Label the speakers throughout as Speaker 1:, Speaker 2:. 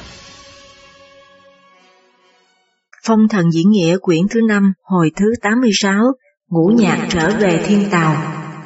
Speaker 1: Phong thần diễn nghĩa quyển thứ 5, hồi thứ 86, Ngũ Nhạc trở về Thiên Tào.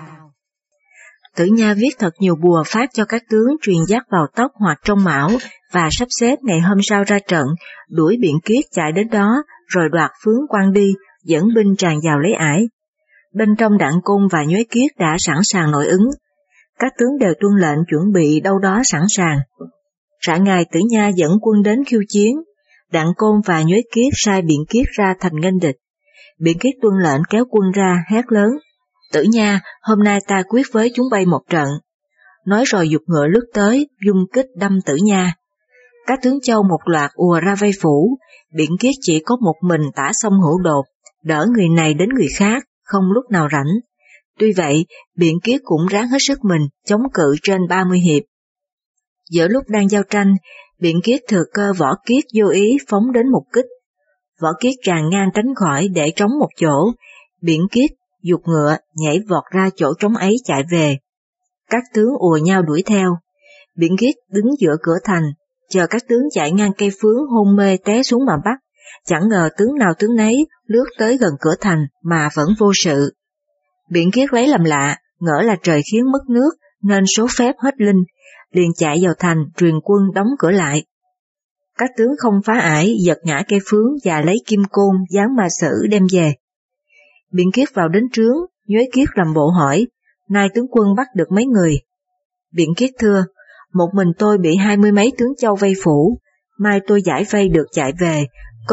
Speaker 1: Tử Nha viết thật nhiều bùa phát cho các tướng truyền dắt vào tóc hoặc trong mão và sắp xếp ngày hôm sau ra trận, đuổi Biện Kiết chạy đến đó rồi đoạt phướng quan đi, dẫn binh tràn vào lấy ải. Bên trong Đặng Côn và Nhuế Kiết đã sẵn sàng nội ứng. Các tướng đều tuân lệnh chuẩn bị đâu đó sẵn sàng. Rạng ngày Tử Nha dẫn quân đến khiêu chiến. Đặng Côn và Nhuế Kiết sai Biện Kiết ra thành nghênh địch. Biện Kiết tuân lệnh kéo quân ra hét lớn: Tử Nha, hôm nay ta quyết với chúng bay một trận. Nói rồi giục ngựa lướt tới, dung kích đâm Tử Nha. Các tướng châu một loạt ùa ra vây phủ. Biện Kiết chỉ có một mình tả sông hữu đột, đỡ người này đến người khác, không lúc nào rảnh. Tuy vậy, Biện Kiết cũng ráng hết sức mình, chống cự trên 30 hiệp. Giữa lúc đang giao tranh, Biện Kiết thừa cơ Võ Kiết vô ý phóng đến một kích. Võ Kiết tràn ngang tránh khỏi để trống một chỗ. Biện Kiết giục ngựa nhảy vọt ra chỗ trống ấy chạy về. Các tướng ùa nhau đuổi theo. Biện Kiết đứng giữa cửa thành, chờ các tướng chạy ngang cây phướng hôn mê té xuống mà bắt. Chẳng ngờ tướng nào tướng nấy lướt tới gần cửa thành mà vẫn vô sự. Biện Kiết lấy làm lạ, ngỡ là trời khiến mất nước nên số phép hết linh, liền chạy vào thành truyền quân đóng cửa lại. Các tướng không phá ải giật ngã cây phướng và lấy kim côn giáng ma sử đem về. Biện Kiết vào đến trướng, Nhuế Kiết làm bộ hỏi: nay tướng quân bắt được mấy người? Biện Kiết thưa: một mình tôi bị 20 mấy tướng châu vây phủ, mai tôi giải vây được chạy về,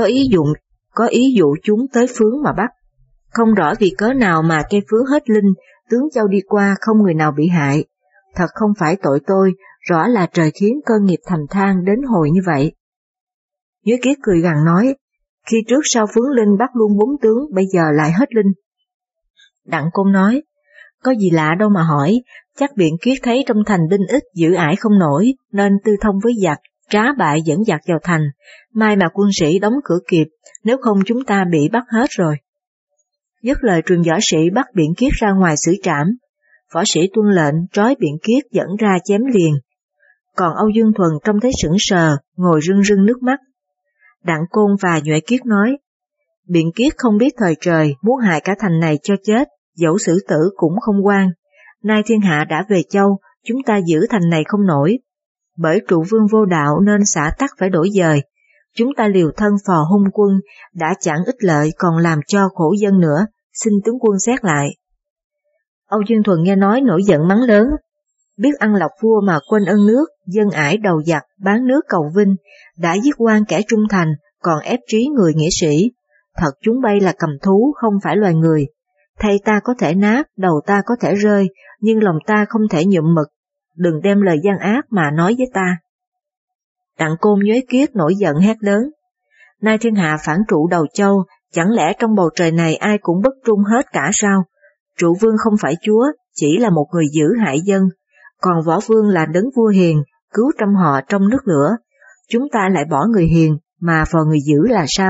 Speaker 1: có ý dụ chúng tới phướng mà bắt. Không rõ vì cớ nào mà cây phướng hết linh, tướng châu đi qua không người nào bị hại. Thật không phải tội tôi, rõ là trời khiến cơn nghiệp thành thang đến hồi như vậy. Nhuế Kiết cười gằn nói: khi trước sau phướng linh bắt luôn 4 tướng, bây giờ lại hết linh. Đặng Côn nói: có gì lạ đâu mà hỏi, chắc Biện Kiết thấy trong thành binh ít giữ ải không nổi, nên tư thông với giặc, trá bại dẫn giặc vào thành, mai mà quân sĩ đóng cửa kịp, nếu không chúng ta bị bắt hết rồi. Dứt lời truyền võ sĩ bắt Biện Kiết ra ngoài xử trảm. Võ sĩ tuân lệnh trói Biện Kiết dẫn ra chém liền. Còn Âu Dương Thuần trông thấy sững sờ, ngồi rưng rưng nước mắt. Đặng Côn và Nhuệ Kiết nói: Biện Kiết không biết thời trời, muốn hại cả thành này cho chết, dẫu xử tử cũng không quan. Nay thiên hạ đã về châu, chúng ta giữ thành này không nổi. Bởi trụ vương vô đạo nên xã tắc phải đổi dời. Chúng ta liều thân phò hung quân, đã chẳng ích lợi còn làm cho khổ dân nữa, xin tướng quân xét lại. Âu Dương Thuần nghe nói nổi giận mắng lớn: biết ăn lọc vua mà quên ơn nước, dân ải đầu giặc, bán nước cầu vinh, đã giết quan kẻ trung thành, còn ép trí người nghĩa sĩ. Thật chúng bay là cầm thú, không phải loài người. Thay ta có thể nát, đầu ta có thể rơi, nhưng lòng ta không thể nhuộm mực. Đừng đem lời gian ác mà nói với ta. Đặng Côn Nhuế Kiết nổi giận hét lớn: nay thiên hạ phản trụ đầu châu, chẳng lẽ trong bầu trời này ai cũng bất trung hết cả sao? Trụ vương không phải chúa, chỉ là một người giữ hại dân, còn võ vương là đấng vua hiền, cứu trăm họ trong nước lửa. Chúng ta lại bỏ người hiền, mà phò người giữ là sao?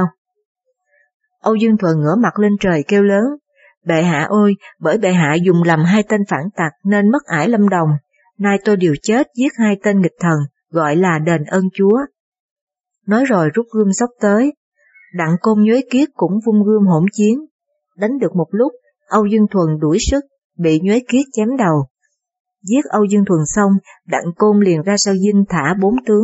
Speaker 1: Âu Dương Thuần ngửa mặt lên trời kêu lớn: bệ hạ ơi, bởi bệ hạ dùng lầm 2 tên phản tặc nên mất ải Lâm Đồng, nay tôi điều chết giết 2 tên nghịch thần, gọi là đền ơn chúa. Nói rồi rút gươm xốc tới. Đặng Côn Nhuế Kiết cũng vung gươm hỗn chiến. Đánh được một lúc, Âu Dương Thuần đuổi sức, bị Nhuế Kiết chém đầu. Giết Âu Dương Thuần xong, Đặng Côn liền ra sau dinh thả 4 tướng.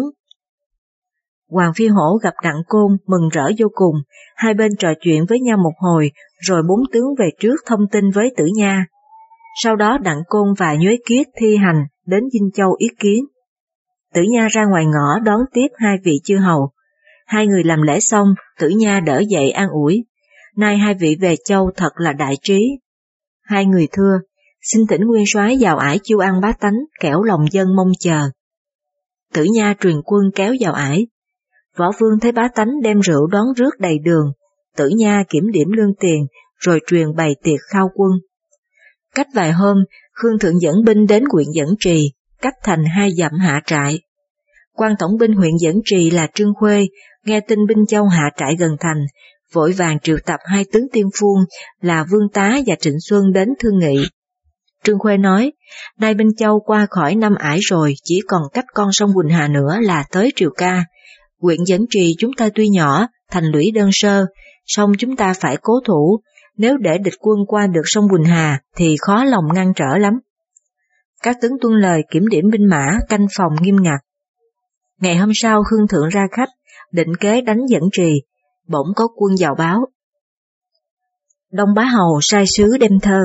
Speaker 1: Hoàng Phi Hổ gặp Đặng Côn mừng rỡ vô cùng, hai bên trò chuyện với nhau một hồi, rồi 4 tướng về trước thông tin với Tử Nha. Sau đó Đặng Côn và Nhuế Kiết thi hành đến Dinh Châu yết kiến. Tử Nha ra ngoài ngõ đón tiếp 2 vị chư hầu. 2 người làm lễ xong, Tử Nha đỡ dậy an ủi: nay 2 vị về châu thật là đại trí. 2 người thưa: xin thỉnh nguyên soái vào ải chiêu ăn bá tánh, kẻo lòng dân mong chờ. Tử Nha truyền quân kéo vào ải. Võ vương thấy bá tánh đem rượu đón rước đầy đường, Tử Nha kiểm điểm lương tiền, rồi truyền bày tiệc khao quân. Cách vài hôm, Khương Thượng dẫn binh đến huyện Dẫn Trì, cách thành 2 dặm hạ trại. Quan tổng binh huyện Dẫn Trì là Trương Khuê, nghe tin binh châu hạ trại gần thành, vội vàng triệu tập 2 tướng tiên phuông là Vương Tá và Trịnh Xuân đến thương nghị. Trương Khuê nói: nay binh châu qua khỏi Nam Ải rồi, chỉ còn cách con sông Quỳnh Hà nữa là tới Triều Ca. Huyện Dẫn Trì chúng ta tuy nhỏ, thành lũy đơn sơ, song chúng ta phải cố thủ, nếu để địch quân qua được sông Quỳnh Hà thì khó lòng ngăn trở lắm. Các tướng tuân lời, kiểm điểm binh mã, canh phòng nghiêm ngặt. Ngày hôm sau Khương Thượng ra khách, định kế đánh Dẫn Trì, bỗng có quân vào báo. Đông Bá Hầu sai sứ đem thơ.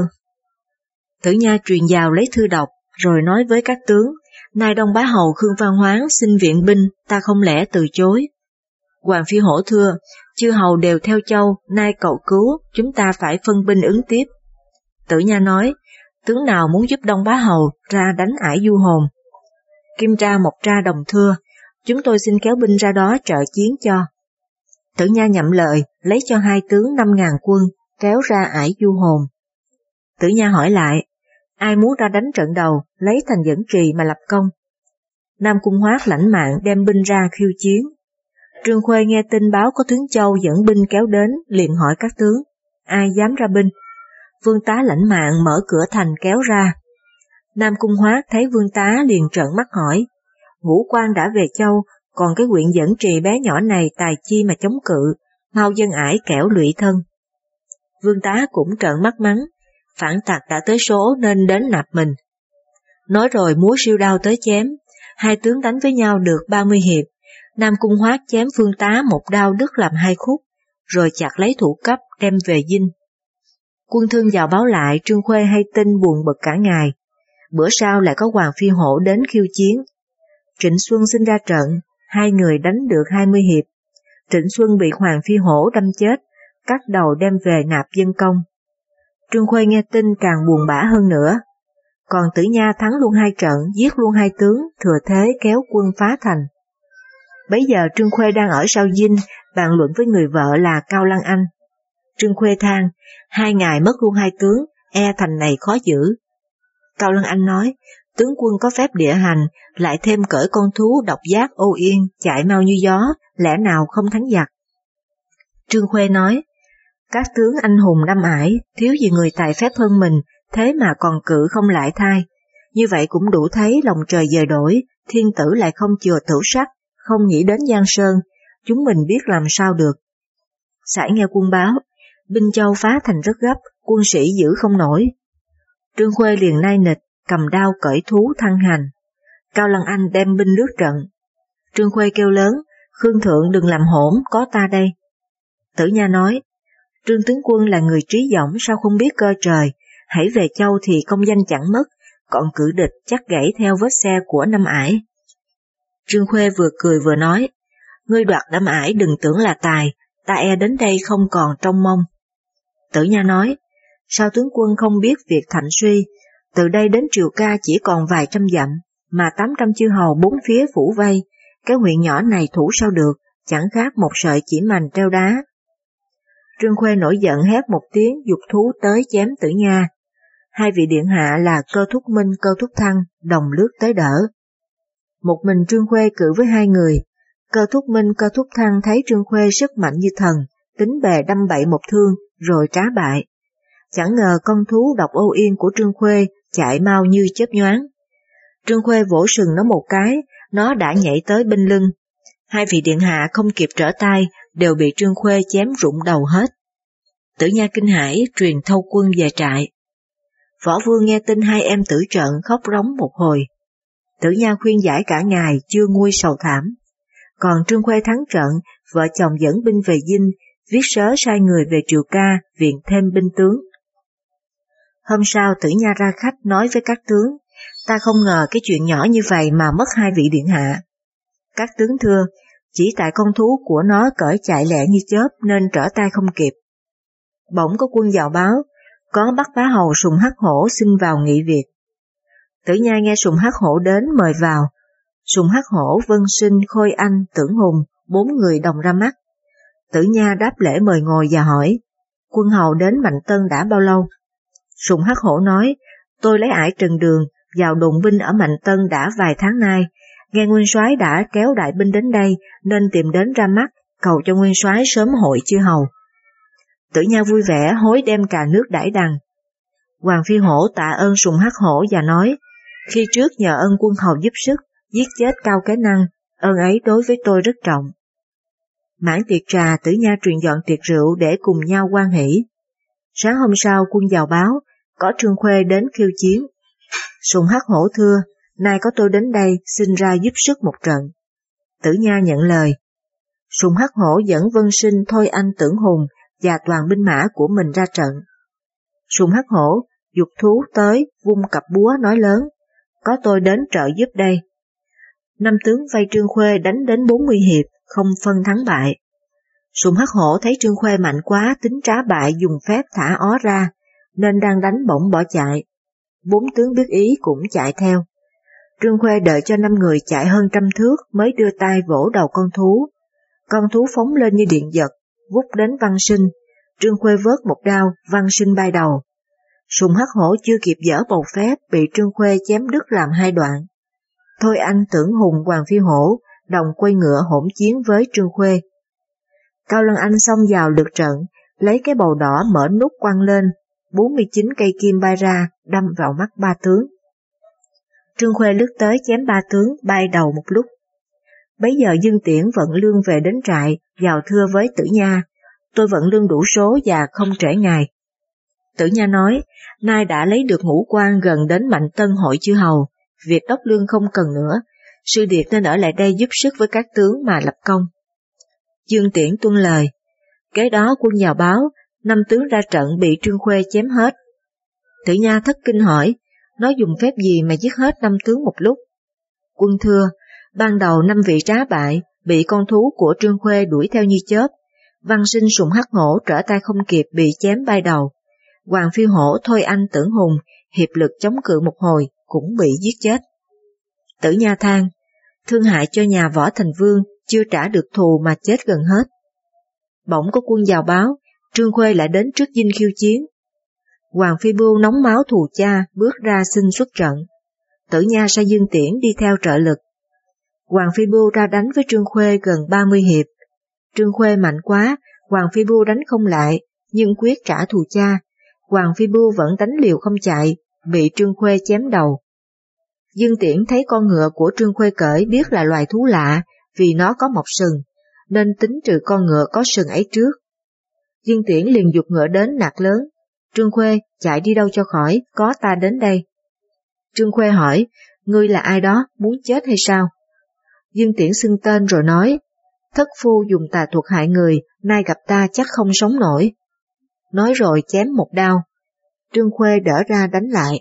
Speaker 1: Tử Nha truyền vào lấy thư đọc, rồi nói với các tướng, nay Đông Bá Hầu Khương Văn Hoán xin viện binh, ta không lẽ từ chối. Hoàng Phi Hổ thưa, chư hầu đều theo châu, nay cầu cứu, chúng ta phải phân binh ứng tiếp. Tử Nha nói, tướng nào muốn giúp Đông Bá Hầu ra đánh ải Du Hồn. Kim Tra Mộc Tra đồng thưa, chúng tôi xin kéo binh ra đó trợ chiến cho. Tử Nha nhậm lời, lấy cho hai tướng 5.000 quân, kéo ra ải Du Hồn. Tử Nha hỏi lại, ai muốn ra đánh trận đầu, lấy thành Dẫn Trì mà lập công? Nam Cung Hoát lãnh mạng đem binh ra khiêu chiến. Trương Khuê nghe tin báo có tướng Châu dẫn binh kéo đến, liền hỏi các tướng, ai dám ra binh? Vương Tá lãnh mạng mở cửa thành kéo ra. Nam Cung Hoát thấy Vương Tá liền trợn mắt hỏi, Vũ Quan đã về Châu, còn cái huyện Dẫn Trì bé nhỏ này tài chi mà chống cự, mau dân ải kẻo lụy thân. Vương Tá cũng trợn mắt mắng, phản tặc đã tới số nên đến nạp mình. Nói rồi múa siêu đao tới chém, hai tướng đánh với nhau được 30 hiệp, Nam Cung Hoát chém Vương Tá một đao đứt làm hai khúc, rồi chặt lấy thủ cấp đem về dinh. Quân Thương vào báo lại, Trương Khuê hay tin buồn bực cả ngày. Bữa sau lại có Hoàng Phi Hổ đến khiêu chiến. Trịnh Xuân xin ra trận, hai người đánh được 20 hiệp. Trịnh Xuân bị Hoàng Phi Hổ đâm chết, cắt đầu đem về nạp dân công. Trương Khuê nghe tin càng buồn bã hơn nữa. Còn Tử Nha thắng luôn hai trận, giết luôn hai tướng, thừa thế kéo quân phá thành. Bấy giờ Trương Khuê đang ở sau dinh, bàn luận với người vợ là Cao Lăng Anh. Trương Khuê than, 2 ngày mất luôn hai tướng, e thành này khó giữ. Cao Lăng Anh nói, tướng quân có phép địa hành, lại thêm cởi con thú độc giác ô yên, chạy mau như gió, lẽ nào không thắng giặc. Trương Khuê nói, các tướng anh hùng năm ải, thiếu gì người tài phép hơn mình, thế mà còn cự không lại thai. Như vậy cũng đủ thấy lòng trời dời đổi, thiên tử lại không chừa tửu sắc, không nghĩ đến Giang Sơn, chúng mình biết làm sao được. Sải nghe quân báo, binh Châu phá thành rất gấp, quân sĩ giữ không nổi. Trương Khuê liền nai nịch, cầm đao cởi thú thăng hành. Cao Lăng Anh đem binh lướt trận. Trương Khuê kêu lớn, Khương Thượng đừng làm hỗn, có ta đây. Tử Nha nói, Trương tướng quân là người trí dõng sao không biết cơ trời, hãy về Châu thì công danh chẳng mất, còn cự địch chắc gãy theo vết xe của năm ải. Trương Khuê vừa cười vừa nói, ngươi đoạt năm ải đừng tưởng là tài, ta e đến đây không còn trông mong. Tử Nha nói, sao tướng quân không biết việc thạnh suy, từ đây đến Triều Ca chỉ còn vài trăm dặm, mà 800 chư hầu bốn phía phủ vây, cái huyện nhỏ này thủ sao được, chẳng khác một sợi chỉ mành treo đá. Trương Khuê nổi giận hét một tiếng giục thú tới chém Tử Nha. Hai vị điện hạ là Cơ Thúc Minh, Cơ Thúc Thăng đồng lướt tới đỡ. Một mình Trương Khuê cự với hai người. Cơ Thúc Minh, Cơ Thúc Thăng thấy Trương Khuê sức mạnh như thần, tính bè đâm bậy một thương, rồi trá bại. Chẳng ngờ con thú độc ô yên của Trương Khuê chạy mau như chớp nhoáng. Trương Khuê vỗ sừng nó một cái, nó đã nhảy tới bên lưng. Hai vị điện hạ không kịp trở tay, đều bị Trương Khuê chém rụng đầu hết. Tử Nha kinh hãi truyền thâu quân về trại. Võ Vương nghe tin hai em tử trận khóc rống một hồi. Tử Nha khuyên giải cả ngày chưa nguôi sầu thảm. Còn Trương Khuê thắng trận, vợ chồng dẫn binh về dinh, viết sớ sai người về Triều Ca viện thêm binh tướng. Hôm sau Tử Nha ra khách nói với các tướng, ta không ngờ cái chuyện nhỏ như vậy mà mất hai vị điện hạ. Các tướng thưa, chỉ tại con thú của nó cởi chạy lẹ như chớp nên trở tay không kịp. Bỗng có quân vào báo, có Bắc Bá Hầu Sùng Hắc Hổ xin vào nghị việc. Tử Nha nghe Sùng Hắc Hổ đến mời vào. Sùng Hắc Hổ, Vân Sinh, Khôi Anh, Tưởng Hùng, 4 người đồng ra mắt. Tử Nha đáp lễ mời ngồi và hỏi, quân hầu đến Mạnh Tân đã bao lâu? Sùng Hắc Hổ nói, tôi lấy ải Trần Đường, vào đồn binh ở Mạnh Tân đã vài tháng nay, nghe nguyên soái đã kéo đại binh đến đây nên tìm đến ra mắt, cầu cho nguyên soái sớm hội chư hầu. Tử Nha vui vẻ hối đem cà nước đãi đằng. Hoàng Phi Hổ tạ ơn Sùng Hắc Hổ và nói, khi trước nhờ ơn quân hầu giúp sức, giết chết Cao Kế Năng, ơn ấy đối với tôi rất trọng. Mãn tiệc trà, Tử Nha truyền dọn tiệc rượu để cùng nhau hoan hỷ. Sáng hôm sau quân vào báo, có Trương Khuê đến khiêu chiến. Sùng Hắc Hổ thưa, nay có tôi đến đây xin ra giúp sức một trận. Tử Nha nhận lời. Sùng Hắc Hổ dẫn Vân Sinh, Thôi Anh, Tưởng Hùng và toàn binh mã của mình ra trận. Sùng Hắc Hổ giục thú tới, vung cặp búa nói lớn, có tôi đến trợ giúp đây. 5 tướng vây Trương Khuê đánh đến 40 hiệp, không phân thắng bại. Sùng Hắc Hổ thấy Trương Khuê mạnh quá, tính trá bại dùng phép thả ó ra, nên đang đánh bỗng bỏ chạy. 4 tướng biết ý cũng chạy theo. Trương Khuê đợi cho 5 người chạy hơn 100 thước mới đưa tay vỗ đầu con thú. Con thú phóng lên như điện giật, vút đến Văn Sinh. Trương Khuê vớt một đao, Văn Sinh bay đầu. Sùng Hắc Hổ chưa kịp dở bầu phép, bị Trương Khuê chém đứt làm 2 đoạn. Thôi Anh, Tưởng Hùng, Hoàng Phi Hổ đồng quay ngựa hỗn chiến với Trương Khuê. Cao Lân Anh xông vào lượt trận, lấy cái bầu đỏ mở nút quăng lên, 49 cây kim bay ra, đâm vào mắt 3 tướng. Trương Khuê lướt tới chém 3 tướng, bay đầu một lúc. Bấy giờ Dương Tiễn vận lương về đến trại, vào thưa với Tử Nha, tôi vận lương đủ số và không trễ ngày. Tử Nha nói, nay đã lấy được ngũ quan gần đến Mạnh Tân hội chư hầu, việc đốc lương không cần nữa, sư điệt nên ở lại đây giúp sức với các tướng mà lập công. Dương Tiễn tuân lời. Kế đó quân vào báo, 5 tướng ra trận bị Trương Khuê chém hết. Tử Nha thất kinh hỏi, nó dùng phép gì mà giết hết 5 tướng một lúc? Quân thưa, ban đầu 5 vị trá bại, bị con thú của Trương Khuê đuổi theo như chớp. Văn Sinh, Sùng Hắc Hổ trở tay không kịp bị chém bay đầu. Hoàng Phi Hổ, Thôi Anh, Tưởng Hùng hiệp lực chống cự một hồi cũng bị giết chết. Tử Nha than, thương hại cho nhà Võ Thành Vương, chưa trả được thù mà chết gần hết. Bỗng có quân vào báo, Trương Khuê lại đến trước dinh khiêu chiến. Hoàng Phi Bưu nóng máu thù cha, bước ra xin xuất trận. Tử Nha sai Dương Tiễn đi theo trợ lực. Hoàng Phi Bưu ra đánh với Trương Khuê gần 30 hiệp. Trương Khuê mạnh quá, Hoàng Phi Bưu đánh không lại, nhưng quyết trả thù cha. Hoàng Phi Bưu vẫn đánh liều không chạy, bị Trương Khuê chém đầu. Dương Tiễn thấy con ngựa của Trương Khuê cởi biết là loài thú lạ, vì nó có mọc sừng, nên tính trừ con ngựa có sừng ấy trước. Dương Tiễn liền giục ngựa đến nạt lớn, Trương Khuê chạy đi đâu cho khỏi, có ta đến đây. Trương Khuê hỏi, ngươi là ai đó, muốn chết hay sao? Dương Tiễn xưng tên rồi nói, thất phu dùng tà thuật hại người, nay gặp ta chắc không sống nổi. Nói rồi chém một đao. Trương Khuê đỡ ra đánh lại.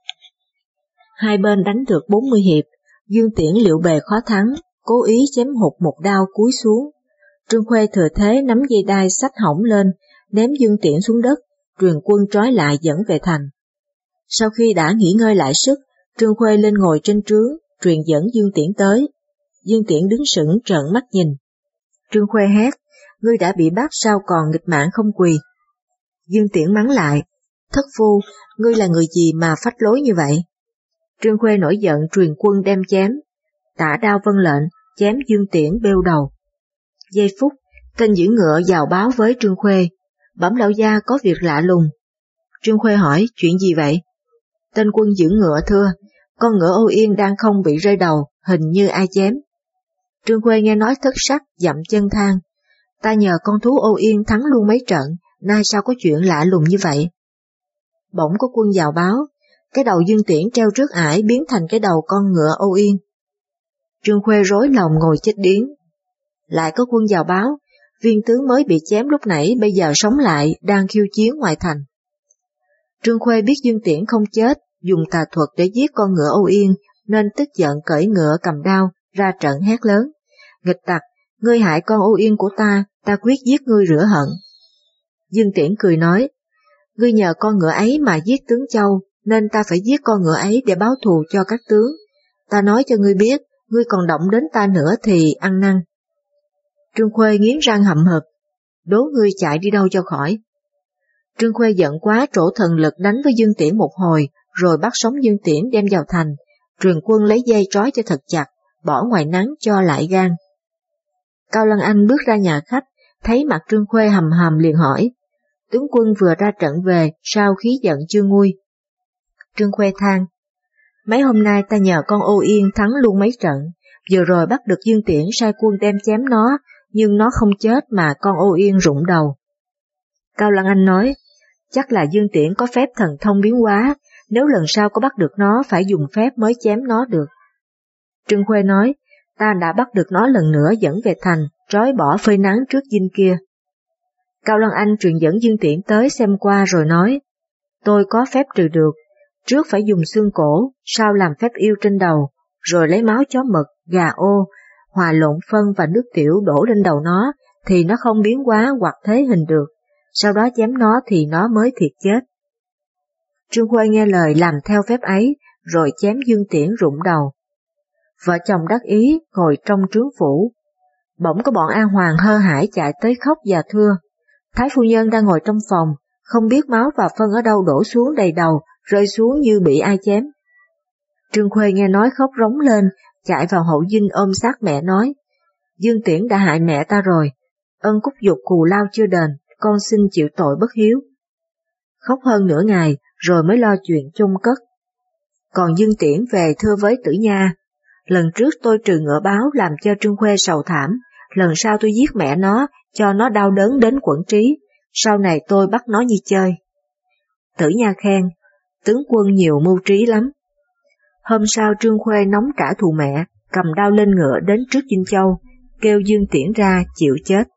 Speaker 1: Hai bên đánh được 40 hiệp, Dương Tiễn liệu bề khó thắng, cố ý chém hụt một đao cúi xuống. Trương Khuê thừa thế nắm dây đai xách hỏng lên, ném Dương Tiễn xuống đất, truyền quân trói lại dẫn về thành. Sau khi đã nghỉ ngơi lại sức, Trương Khuê lên ngồi trên trướng, truyền dẫn Dương Tiễn tới. Dương Tiễn đứng sững trợn mắt nhìn. Trương Khuê hét, ngươi đã bị bắt sao còn nghịch mạng không quỳ? Dương Tiễn mắng lại, thất phu, ngươi là người gì mà phách lối như vậy? Trương Khuê nổi giận truyền quân đem chém. Tả đao vâng lệnh, chém Dương Tiễn bêu đầu. Giây phút, tên giữ ngựa vào báo với Trương Khuê, bẩm lão gia có việc lạ lùng. Trương Khuê hỏi, chuyện gì vậy? Tên quân giữ ngựa thưa, con ngựa Âu Yên đang không bị rơi đầu, hình như ai chém. Trương Khuê nghe nói thất sắc, dậm chân than, ta nhờ con thú Âu Yên thắng luôn mấy trận, nay sao có chuyện lạ lùng như vậy? Bỗng có quân vào báo, cái đầu Dương Tiễn treo trước ải biến thành cái đầu con ngựa Âu Yên. Trương Khuê rối lòng ngồi chết điếng. Lại có quân vào báo, viên tướng mới bị chém lúc nãy bây giờ sống lại, đang khiêu chiến ngoài thành. Trương Khuê biết Dương Tiễn không chết, dùng tà thuật để giết con ngựa Âu Yên, nên tức giận cởi ngựa cầm đao, ra trận hét lớn. Nghịch tặc, ngươi hại con Âu Yên của ta quyết giết ngươi rửa hận. Dương Tiễn cười nói, ngươi nhờ con ngựa ấy mà giết tướng Châu, nên ta phải giết con ngựa ấy để báo thù cho các tướng. Ta nói cho ngươi biết, ngươi còn động đến ta nữa thì ăn năn. Trương Khuê nghiến răng hậm hực, đố ngươi chạy đi đâu cho khỏi. Trương Khuê giận quá trổ thần lực đánh với Dương Tiễn một hồi, rồi bắt sống Dương Tiễn đem vào thành, truyền quân lấy dây trói cho thật chặt, bỏ ngoài nắng cho lại gan. Cao Lân Anh bước ra nhà khách, thấy mặt Trương Khuê hầm hầm liền hỏi, tướng quân vừa ra trận về, sao khí giận chưa nguôi? Trương Khuê than, mấy hôm nay ta nhờ con Âu Yên thắng luôn mấy trận, vừa rồi bắt được Dương Tiễn sai quân đem chém nó, nhưng nó không chết mà con Ô Yên rụng đầu. Cao Lăng Anh nói, chắc là Dương Tiễn có phép thần thông biến hóa, nếu lần sau có bắt được nó phải dùng phép mới chém nó được. Trương Khuê nói, ta đã bắt được nó lần nữa dẫn về thành, trói bỏ phơi nắng trước dinh kia. Cao Lăng Anh truyền dẫn Dương Tiễn tới xem qua rồi nói, tôi có phép trừ được, trước phải dùng xương cổ, sau làm phép yêu trên đầu, rồi lấy máu chó mực, gà ô, hòa lộn phân và nước tiểu đổ lên đầu nó, thì nó không biến hóa hoặc thế hình được, sau đó chém nó thì nó mới thiệt chết. Trương Khuê nghe lời làm theo phép ấy, rồi chém Dương Tiễn rụng đầu. Vợ chồng đắc ý ngồi trong trướng phủ. Bỗng có bọn A Hoàng hơ hãi chạy tới khóc và thưa, Thái phu nhân đang ngồi trong phòng, không biết máu và phân ở đâu đổ xuống đầy đầu, rơi xuống như bị ai chém. Trương Khuê nghe nói khóc rống lên, chạy vào hậu dinh ôm sát mẹ nói, Dương Tiễn đã hại mẹ ta rồi, ân cúc dục cù lao chưa đền, con xin chịu tội bất hiếu. Khóc hơn nửa ngày, rồi mới lo chuyện chôn cất. Còn Dương Tiễn về thưa với Tử Nha, lần trước tôi trừ ngựa báo làm cho Trương Khuê sầu thảm, lần sau tôi giết mẹ nó, cho nó đau đớn đến quẫn trí, sau này tôi bắt nó như chơi. Tử Nha khen, tướng quân nhiều mưu trí lắm. Hôm sau Trương Khuê nóng trả thù mẹ, cầm đao lên ngựa đến trước Dinh Châu, kêu Dương Tiễn ra chịu chết.